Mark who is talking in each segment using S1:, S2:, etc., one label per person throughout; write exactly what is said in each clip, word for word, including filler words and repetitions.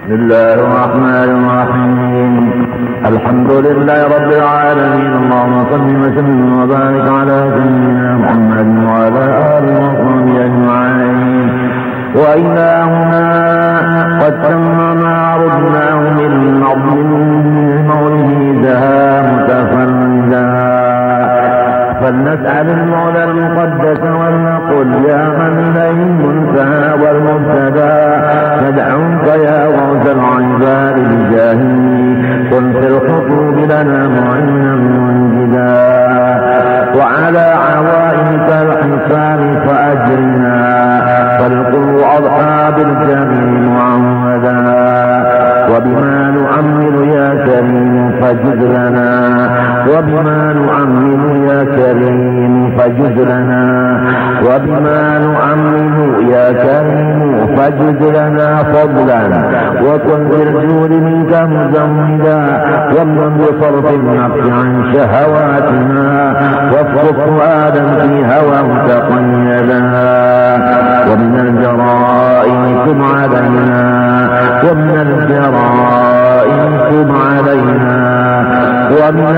S1: بسم الله الرحمن الرحيم. الحمد لله رب العالمين. اللهم صل وسلم وبارك على سيدنا محمد وعلى آله وصحبه أجمعين. وإلهنا قد تم ما عرضناه من نظم مولده زها متفردا، فلنسأل المولى المقدس ولنقل يا من إليه المنتهى والمبتدى، ندعوك يا غوث العباد بجاهه، كن في الخطوب لنا معينا منجدا، وعلى عوائلك الحسان فأجرنا، فالقل أصحاب الجميل معودا، وبما نؤمل يا كريم فجد لنا، وبما نؤمل يا كريم فجد لنا، وبما نؤمل يا كريم فجد لنا فضلا، وكن بالجود منك مزودا، وامن بصرف النفس عن شهواتنا، واصرف فؤادا في هواه تقيدا، ومن الجرائم تب علينا، ومن الجرائم تب علينا، ومن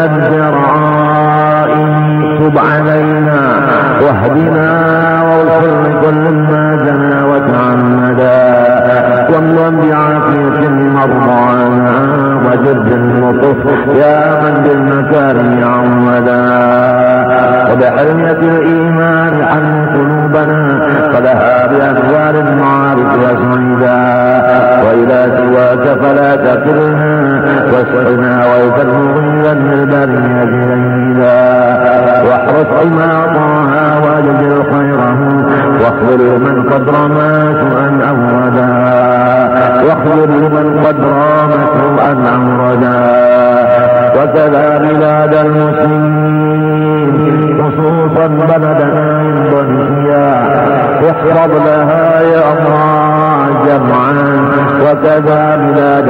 S1: الجرائم تب علينا، واهدنا واغفر لكل ما زنا وتعمدا، وامن بعافية مرضانا، وجد اللطف يا من بالمكارم عودا، وبحرمة الإيمان حن قلوبنا، فلها بأنوار المعارف وسعيدا، وإلى سواك فلا تكلنا، واسقنا ويفرغنا للبرية ليلا، واحرص عماطها واجزل خيره، واخذل من قد رمى سوءا أوردا، واخذل من قد رمى سوءا أوردا، وكذا بلاد المسلمين خصوصا بلدنا اندونيسيا، احفظ لها يا الله جمعا، وكذا بلاد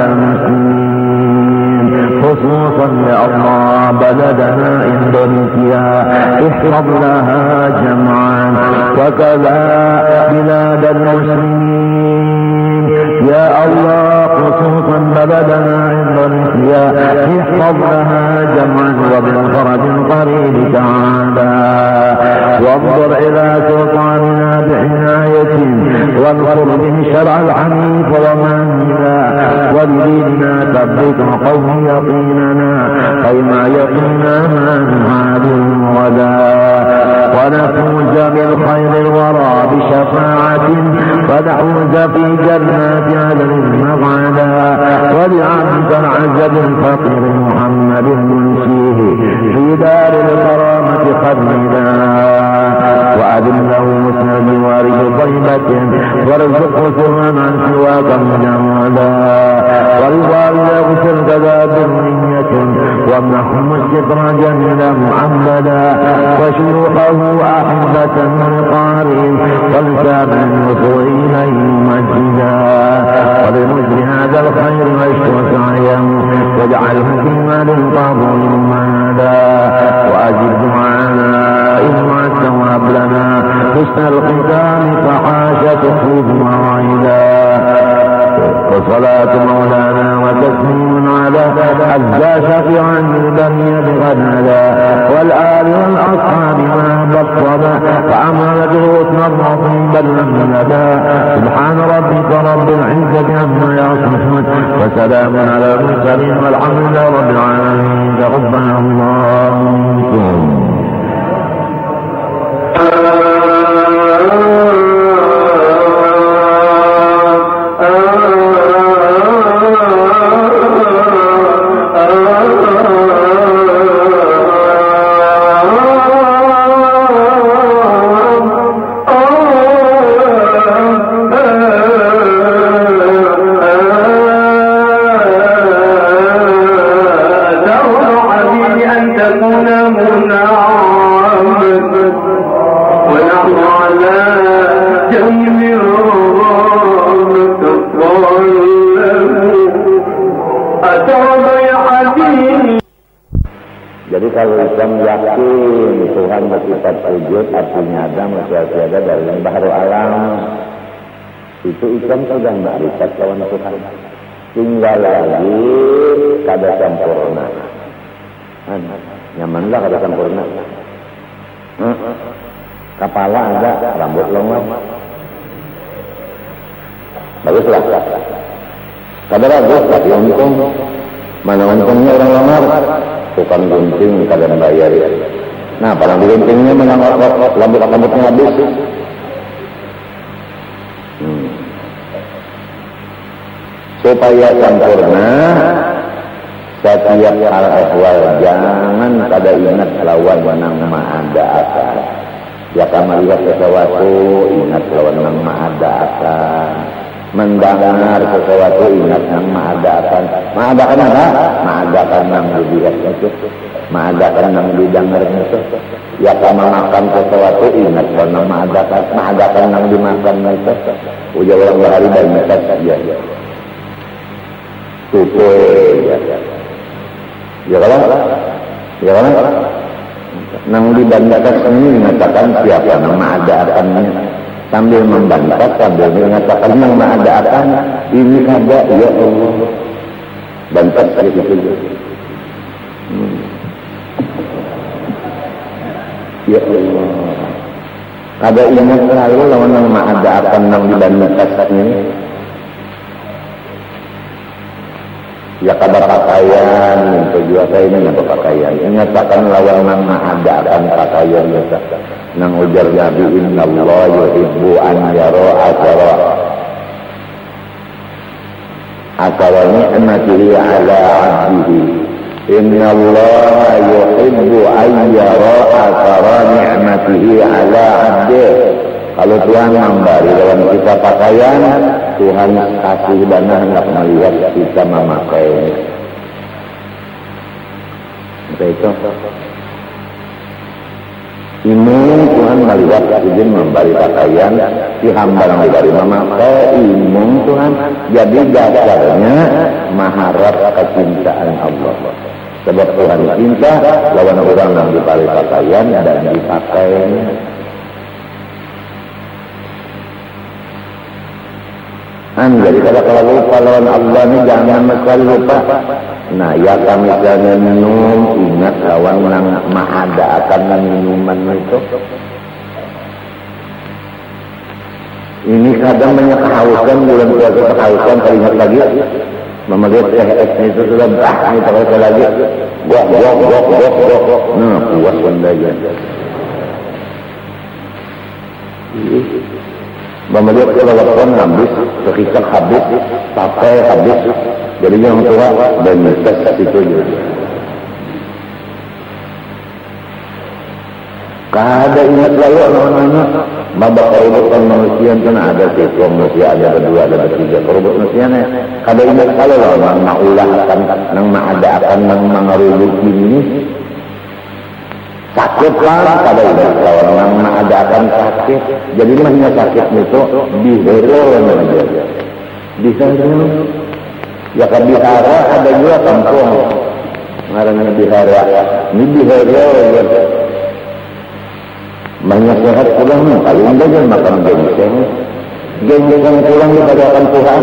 S1: المسلمين خصوصا يا الله بلدنا اندونيسيا، احفظ لها جمعا، وكذا بلاد المسلمين يا الله خصوصا بلدنا اندونيسيا، احفظ لها جمعا، وبالفرج القريب تعالى، وانظر الى سلطاننا بعناية، وانصر به شرع الحنيف ومننا، ولديننا ثبت قوم يقيننا، كيما يقينا ما نهاد غدا، ونفوز بالخير الورى بشفاعة، ونحوز في جنات عدن مقعدا، ولعبد العزب الفقير محمد منسيه في دار الكرامة خلدا، وأذله مسند وارث طيبة، وارزقه سرا عن سواك مجودا، والوالد يغسل كذا ذرية، وامنحهم الستر جميلا محمدا، وشيوخه أحبة لقارئ، والسامع الوصول إليه مجدا، ولمجر هذا الخير واشكر سعيه، واجعله في مال قبول مالا، وأجب دعانا إذ مع الثواب لنا، حسن الختام فحاش تخلف موعدا، وصلاة مولانا وتسليم على حتى شفيعا البني بغندا، والآل والأصحاب ما بطل، فعمل بالغسن الرطيب اللمدا، سبحان ربك رب العزة عما يصفون، وسلام على المرسلين، والحمد لله رب العالمين. تقبل الله منكم.
S2: Jadi kalau Islam yakin Tuhan bersifat wujud, artinya ada manusia ada dari baharu alam, itu Islam sudah makrifat kawan Tuhan. tinggal lagi kada sempurna. Nyaman lah kada sempurna. Hmm. Kepala ada, rambut longgar. Baguslah. Kada bagus, tapi untung. Mana untungnya orang lamar? Tukang gunting kada bayar. Nah, paling guntingnya memang rambut-rambutnya habis. Hmm. Supaya sempurna, setiap hal ehwal jangan kada ingat lawan nang maada akan. Jika melihat sesuatu ingat lawan nang maada akan. Mendengar sesuatu ingat nang maada akan. Maada akan apa? Maada akan nang dilihat itu. Maada akan nang didengar itu. Jika makan sesuatu ingat lawan nang maada akan. Maada akan nang dimakan itu. Ujar orang berhari banyak saja. Tutup ya. Ya kalau, ya kalau, nang dibantah ini mengatakan siapa nama ada akannya sambil membantah sambil mengatakan nama ada akan ini kada ya Allah bantah seperti itu. Hmm. Ya Allah, kada ingat selalu lawan nama ada akan nang dibantah ini. Ya kada pakaian, untuk juga saya ini apa pakaian. Nyatakan lawan nang ada akan pakaian nyata. Nang ujar Nabi Inna Allah yuhibbu an yara asara asara ni'matihi ala abdihi. Inna Allah yuhibbu an yara asara ni'matihi ala abdihi. Kalau Tuhan memberi dalam kita pakaian, Tuhan kasih dana hendak melihat kita memakai. Itu. Ini Tuhan melihat izin memberi pakaian, si hamba yang diberi memakai, imung Tuhan. Jadi dasarnya mengharap kecintaan Allah. Sebab Tuhan cinta, lawan orang yang diberi pakaian dan dipakainya. Jadi kalau kalau lupa lawan Allah ini jangan sekali lupa. Nah ya kami misalnya minum ingat lawan yang maada akan minuman itu. Ini kadang banyak kehausan bulan puasa kehausan teringat lagi. Memakai teh es itu sudah bah ini terus lagi. Gua gua gua gua gua. Nah puas benda ya. Melihat kelelapan habis, kekisak habis, pakai habis, jadi yang tua dan nyesek itu juga. Kada ingat lalu anak-anak, babak kerubutan manusia kan ada satu manusia ada berdua ada bertiga kerubut manusia nih. Kada ingat kalau lah nang ulah akan nang maada akan nang mengerubut ini. Sakit lah, kada ingat lawan nang ada akan sakit. Jadi mahnya sakit itu bihara namanya. Bihara. Ya kan bihara ada juga kampung. Ngarannya bihara. Ini bihara ya. Mahnya sehat pulang paling enggak makan ginseng. Ginseng pulang daripada akan Tuhan.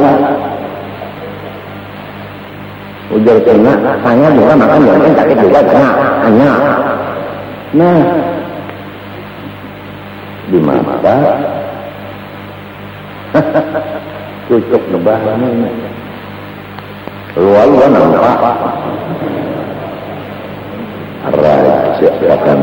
S2: Ujar kena, hanya juga makan ginseng sakit juga kena, hanya. Nah, di mata cucuk lebaran ini luar nampak raja akan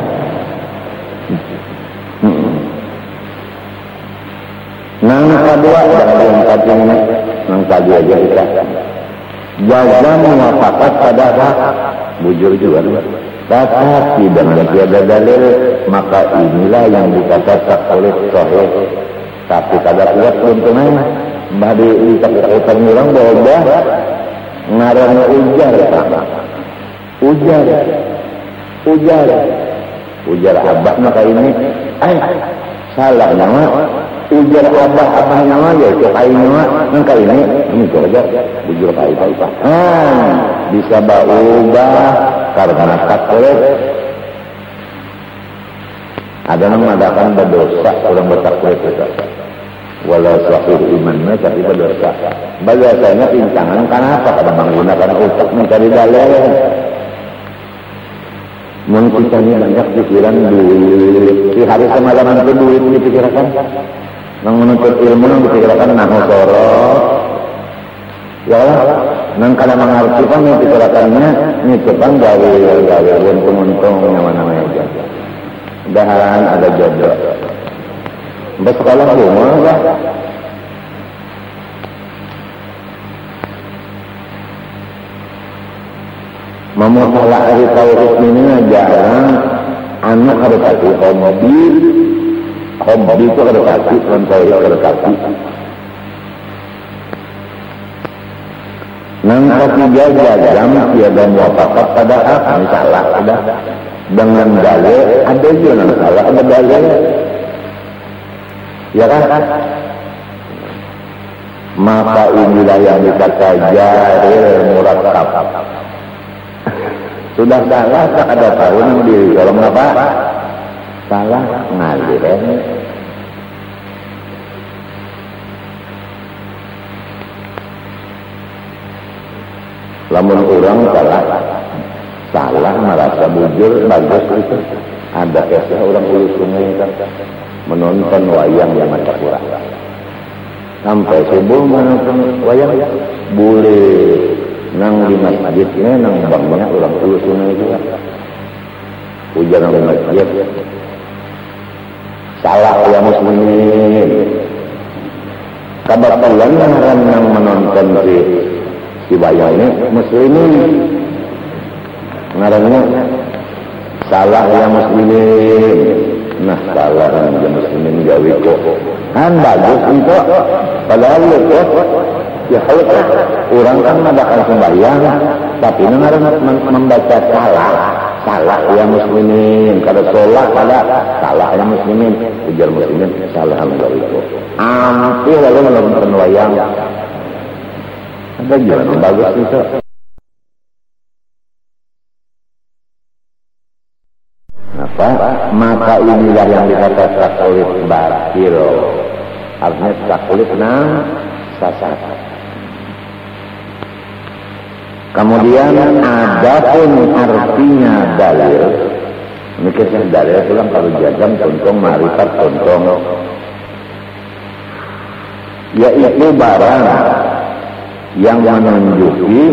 S2: nang kedua yang kacang nang tadi aja kita jaga mengapakat pada hak bujur juga tetapi dengan tiada dalil maka inilah yang dikatakan oleh sahih tapi kada kuat keuntungan badi dikatakan orang bahwa ngarannya ujar sama ujar ujar ujar abah maka ini eh salah nama ujar abah abah nama ya itu kain nama maka ini ini kerja bujur kain apa ah bisa berubah karena taklid ada yang mengadakan berdosa orang bertaklid itu walau sahih imannya tapi berdosa. Biasanya incangan kenapa kada menggunakan otak mencari dalil. Mun kita ini banyak pikiran duit, di hari semalaman itu duit dipikirkan, nang menuntut ilmu nang dipikirkan nahu sorot, ya lah, nang kada mengerti kan dipikirkannya, nyucupan gawe gawe untung-untung nama-nama aja. Dan ada jodoh. Mbak sekolah rumah lah. Memusalah ahli tauhid ini jarang anak harus kasih hobi, hobi itu harus kasih, tauhid harus kasih. Nang ketiga jam tiada muafakat pada hak, salah ada dengan dalil, ada juga nang salah ada dalil. Ya kan? Maka inilah yang dikata jahil murakkab. Sudah salah tak ada tahu nang diri kalau mengapa? Salah ngalir. Lamun orang salah, salah merasa bujur bagus itu. Ada kisah orang ulu sungai kan menonton wayang yang macam kurang. Sampai subuh menonton wayang boleh nang di masjidnya nang bangnya orang ulu sungai juga. Hujan nang masjid. Salah ya muslimin. Kebetulan orang yang menonton si si wayang ini muslimin. Ngarannya salah ya muslimin. Nah salah ya muslimin gawe kok. Kan bagus itu. Padahal itu ya kalau orang kan mengadakan sembahyang tapi ngaran membaca salah. Salah ya muslimin. Kalau sholat ada salah ya muslimin. Ujar muslimin salah gawe kok. Ampi lalu menonton wayang. Ada juga yang bagus itu. Apa? Maka inilah yang dikata taklid batil. Artinya taklid nang sasar. Kemudian ada pun artinya dalil. Mikirnya dalil pulang kalau jajam contoh marifat contoh. Yaitu barang yang menunjuki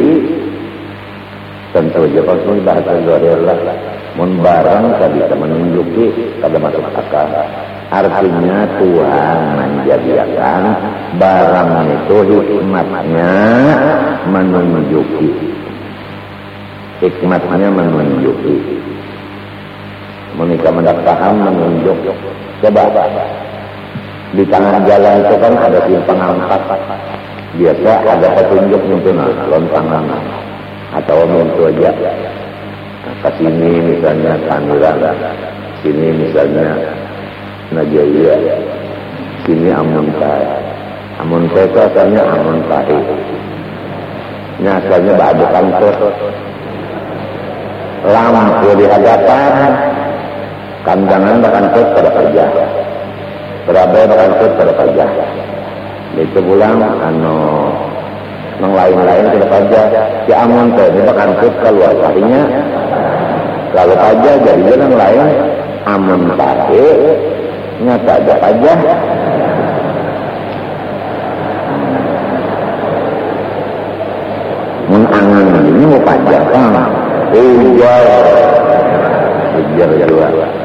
S2: tentu saja kalau bahasa dalil lah. Mun barang tadi bisa menunjuki kada masuk akal. Artinya Tuhan menjadikan barang itu hikmatnya menunjuki. Hikmatnya menunjuki. Menikah mendak paham menunjuk. Coba di tengah jalan itu kan ada simpang empat. Biasa ada petunjuk nyuntuna lontangan atau mentu aja. Ke sini misalnya Tangerang, sini misalnya Najaya, sini Amuntai. Amuntai itu asalnya Amuntai. Ini asalnya Ba'adu Kantor. Lampu di hadapan, kandangan berkantor pada kerja. Berabai berkantor pada kerja. Itu pulang, anu, yang lain-lain tidak aja. Si Amuntai ini berkantor keluar harinya. Kalau aja jadi yang lain aman pakai nyata aja aja mengangan ini mau pajak kan ujar ujar juga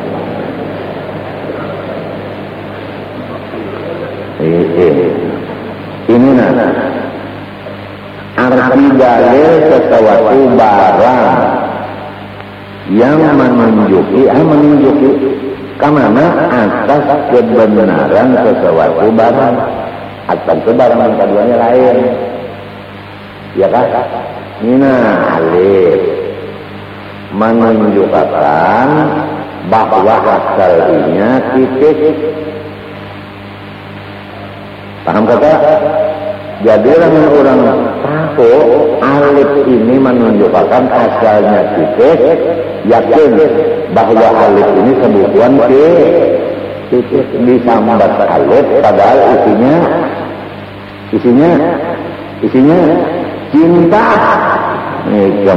S2: ini ini nah arti dalil sesuatu barang yang menunjuki, ah menunjuki kemana atas kebenaran sesuatu barang atau barang yang keduanya lain, ya kan? Nina alif menunjukkan bahwa asalnya titik, paham kata? Jadi orang-orang tahu alif ini menunjukkan asalnya titik, yakin bahwa alif ini kebutuhan ke titik disambat alif padahal isinya isinya isinya cinta. Ini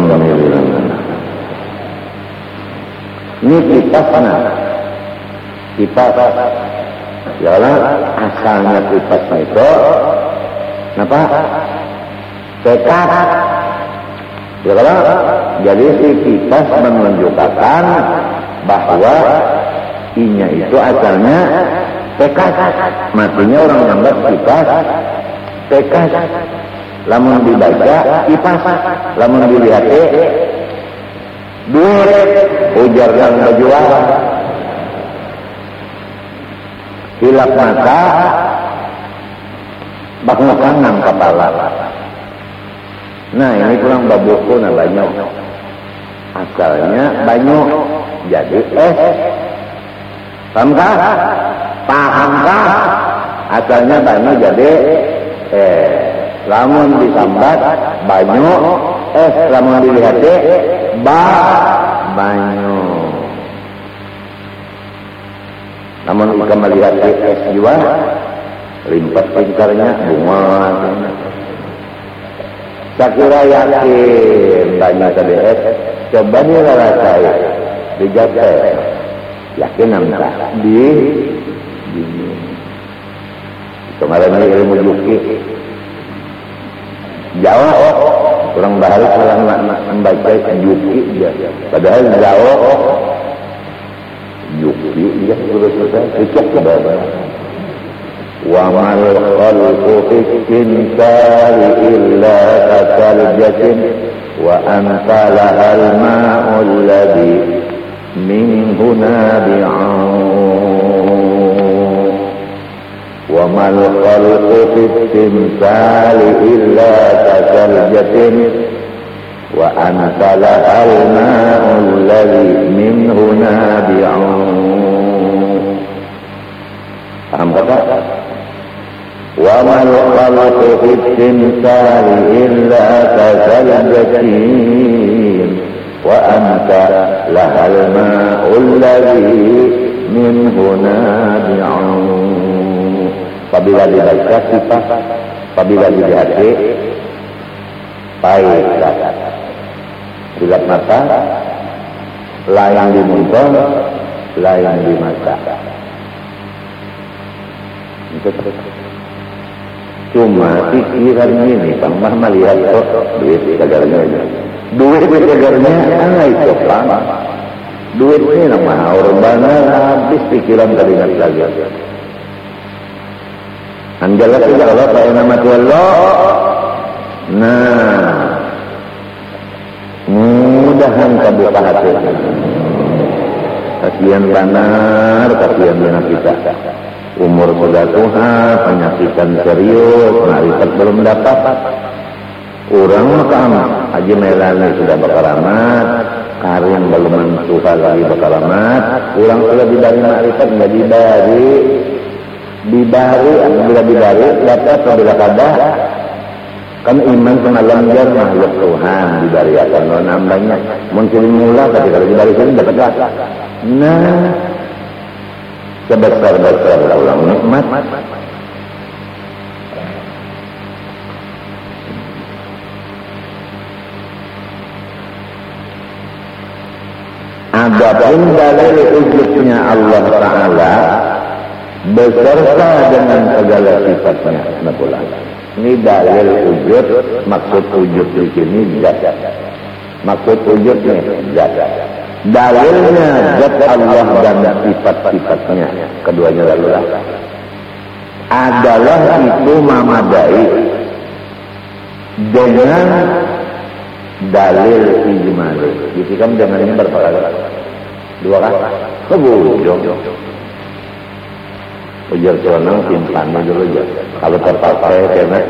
S2: ini kipas mana? Kipas ya asalnya kipas itu kenapa? Tekad ya kalau jadi si kipas menunjukkan bahwa inya itu asalnya tekad. Matinya orang nganggap kipas tekad. Lamun dibaca kipas, lamun dilihat duit, ujar yang berjual. Hilap mata, bak kangen kepala. Nah ini kurang babuku na banyak. Asalnya banyak, jadi es. Pahamkah? Pahamkah? Asalnya banyak jadi eh. Lamun disambat banyak, es lamun dilihat ba banyak. Namun jika melihat es juga limpat pintarnya bunga. Sakira yakin banyak tadi es, coba nih rasai dijaga. Yakin nampak di di kemarin ini ilmu juki Jawa kurang bahari kurang membaca juki dia. Padahal Jawa juki dia terus selesai cocok ke bawah. Wa mal khalqu fitinka illa kasaljatin wa anta lahal ma'ul ladhi minhu nabi'un. Wa mal khalqu fitinka illa kasaljatin wa anta lahal ma'ul ladhi minhu nabi'un. Paham kata? Wa mal khalqu fitinka illa kasaljatin wa anta lahal ma'ul ladhi minhu nabi'un. Apabila dibaca sifat, apabila dilihat baik, silap mata, layang di muka, layang di mata. Cuma pikiran ini, tambah melihat kok duit segarnya, duit segarnya, ah itu lama. Duit ini nama orang banyak habis pikiran teringat lagi. Anjala tidak Allah saya nama Tuhan Allah. Nah, mudahan kebuka hati. Kasihan benar, kasihan benar kita. Umur sudah tua, penyakitan serius, marifat belum dapat. Orang makam, Haji Melani sudah berkaramat, Karim belum mensuha lagi berkaramat. Orang sudah diberi marifat, nggak diberi. Dibari, apabila dibari, dapat apabila kada kan iman pengalamjar makhluk Tuhan dibari akan lo nambahnya muncul mula ketika dibari sini dapat gak? Nah sebesar-besar ulang nikmat adapun dalil wujudnya Allah Ta'ala beserta dengan segala sifatnya. Ini dalil wujud, maksud wujud di sini zat. Maksud wujudnya zat. Dalilnya zat Allah dan sifat-sifatnya, keduanya lalu adalah itu memadai dengan dalil ijmali. Jadi kan dengan ini berperkara dua kata kebujung. Ujar celana simpan dulu aja. Kalau terpakai kena.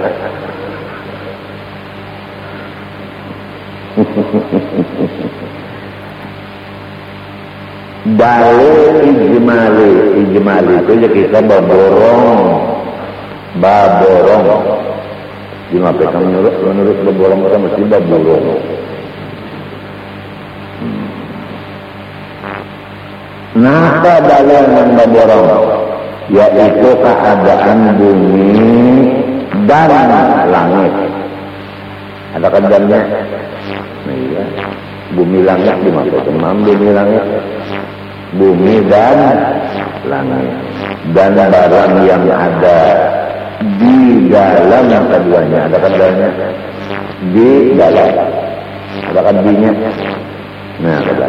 S2: Dalil ijmali, ijmali itu ya kita baborong, baborong. Gimana kita menurut menurut baborong kita mesti baborong. Napa dalil yang berborong, yaitu keadaan bumi dan langit. Ada kendalnya. Nah, iya. Bumi langit dimaksudkan, bumi langit, bumi dan langit, dan barang yang ada di dalam yang keduanya. Ada kendalnya di dalam. Ada kendalnya. Nah, ada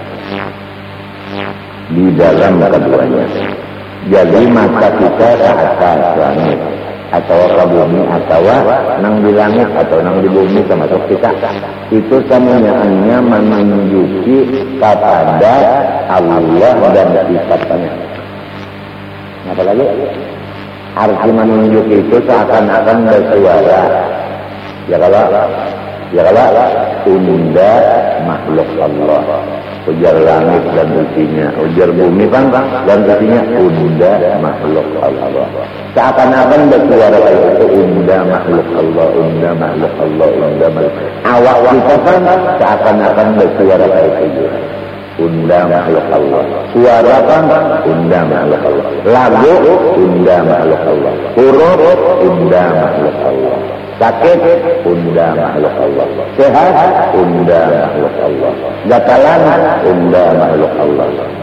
S2: di dalam keduanya. Jadi mata kita ke atas langit, atau ke bumi, atau nang di langit, atau nang di bumi, termasuk kita, itu semuanya menunjuki kepada Allah dan sifatnya. Apa lagi? Arti menunjuki itu seakan-akan bersuara. Ya kalau, ya kalau tunda makhluk Allah. Ujar langit dan isinya, ujar bumi kan dan isinya, unda makhluk Allah. Seakan-akan bersuara kayak itu, unda makhluk Allah, unda makhluk Allah, unda makhluk. Awak kita kan seakan-akan bersuara kayak itu, unda makhluk Allah. Suara kan unda makhluk Allah. Lagu unda makhluk Allah. Huruf unda makhluk Allah. Sakit, unda makhluk Allah. Sehat, unda makhluk Allah. Gatalan, unda makhluk Allah.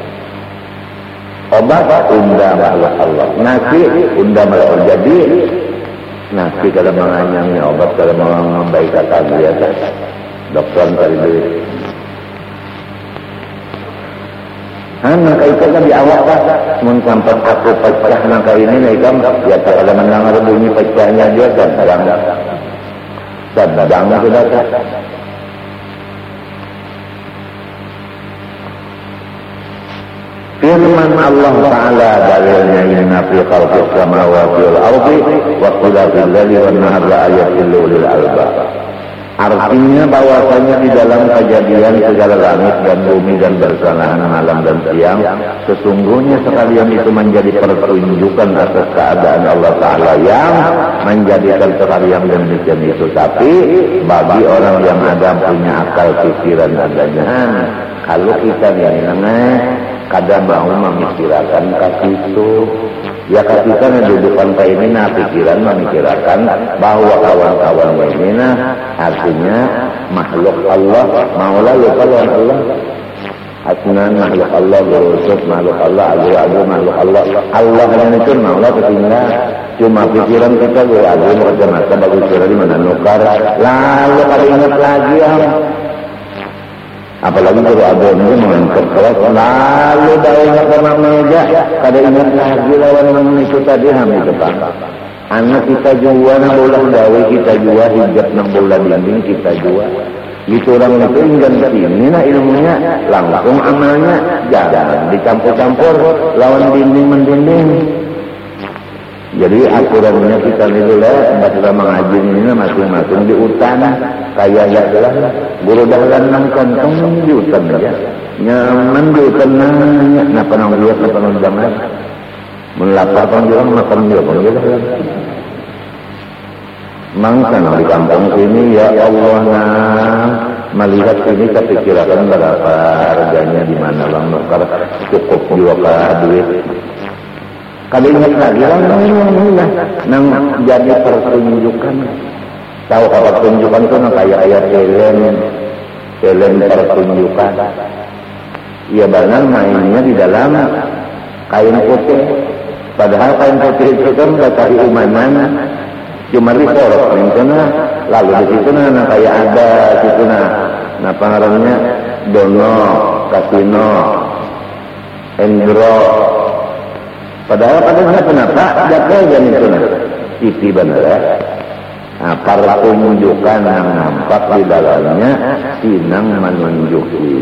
S2: Obat, unda makhluk Allah. Nasi, unda makhluk Allah. Jadi, nasi kalau menganyangnya, obat kalau membaikkan biasa. Dokter cari duit. Nangka itu kan di awal kan, mencampur aku pecah nangka ini nih kan, ya kalau mendengar bunyi pecahnya dia kan, kadang dan kadangnya sudah kan. Firman Allah Taala dalilnya inna fi khalqis samawati wal ardi wa ikhtilafil laili wan nahari laayatil lil albab. Artinya bahwasanya di dalam kejadian segala langit dan bumi dan bersalahan malam dan siang, sesungguhnya sekalian itu menjadi pertunjukan atas keadaan Allah Ta'ala yang menjadikan sekalian demikian itu. Tapi bagi orang yang ada punya akal pikiran adanya, kalau kita yang nengah kadang mau memikirkan ke situ, ya kasihkan dudukan ke ini, nah pikiran memikirkan bahwa kawan-kawan ini nah artinya makhluk Allah, maulah lupa lawan Allah, asnan makhluk Allah, berusuk makhluk Allah, adu-adu makhluk Allah, Allah yang itu maulah ketinggalan. Cuma pikiran kita gue adu macam-macam, bagus kira di mana nukar, lalu kalau ingat lagi ya. Apalagi kalau ada ini mengangkat keras, lalu dah ingat sama meja, kada ingat lagi lawan yang itu tadi hamil depan. Anak kita jual, nak bola dawe kita jual, hijab nak bola dinding kita jual. Gitu orang itu ingin sini, nah ilmunya langsung amalnya jangan dicampur-campur lawan dinding mendinding. Jadi aturannya kita dulu lah, baca mengaji ini masing-masing di hutan, kayak ya lah, guru dalam enam kantong di hutan aja, nyaman di hutan nanya, nak pernah lihat, nak pernah jangan, melapar kan juga makan dia pun juga. Mangsa di kampung sini ya Allah nah melihat ini kepikiran berapa harganya di mana bang, karena cukup juga duit. Kali ingat lagi lah, nang jadi pertunjukan. Tahu apa pertunjukan itu nang kayak ayat film, film pertunjukan. Iya benar mainnya di dalam kain putih. Padahal kain putih itu kan nggak cari umanan, cuma disorot yang sana. Lalu di situ nah kayak ada di situ nah, nah pengarangnya Dono, Kasino, Endro. Padahal padahal kenapa jaga jadi itu nah T V bener. Nah, para penunjukan yang nampak di dalamnya sinang menunjuki.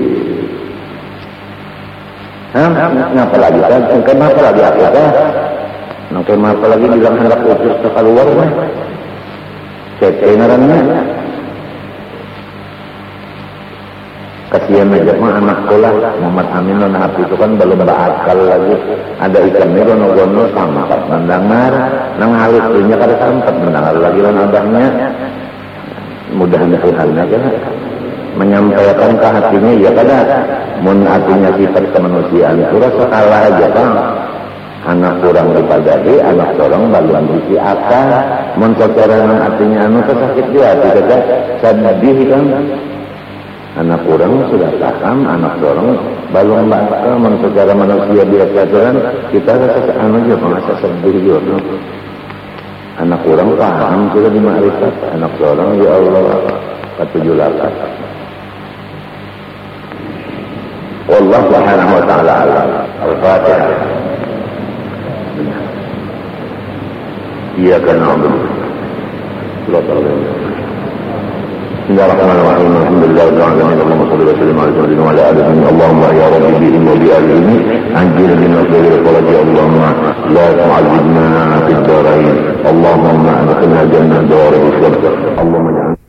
S2: Hah? Ngapa lagi kan? Kenapa lagi apa kan? Kenapa lagi bilang hendak utus ke keluar kan? Ketenarannya. Kasihan aja mah anak sekolah Muhammad Amin non hati itu kan belum berakal lagi. Ada ikan itu nogono sama pas mendengar nang halus punya kada sempat mendengar lagi lan abahnya. Mudah-mudahan halnya kan. menyampaikan ke hatinya ya kada mun hatinya sifat kemanusiaan itu rasa kalah aja kan anak kurang dipadai anak orang baluan isi akal mun secara hatinya anu sakit di hati kada sedih kan anak kurang sudah paham anak orang baluan bakal mun secara manusia biasa kan kita rasa anu aja merasa sedih juga anak kurang paham sudah di makrifat anak orang ya Allah ketujuh lakas والله سبحانه وتعالى أعلم. الفاتحة. إياك نعبد. بسم الله الرحمن الرحيم. الحمد لله رب العالمين. اللهم صل وسلم على سيدنا وعلى آله. اللهم يا رب بهم وبآلهم أنجنا من خير الفرج. اللهم لا تعذبنا في الدارين. اللهم أدخلنا جنة دار الصدق. اللهم اجعلنا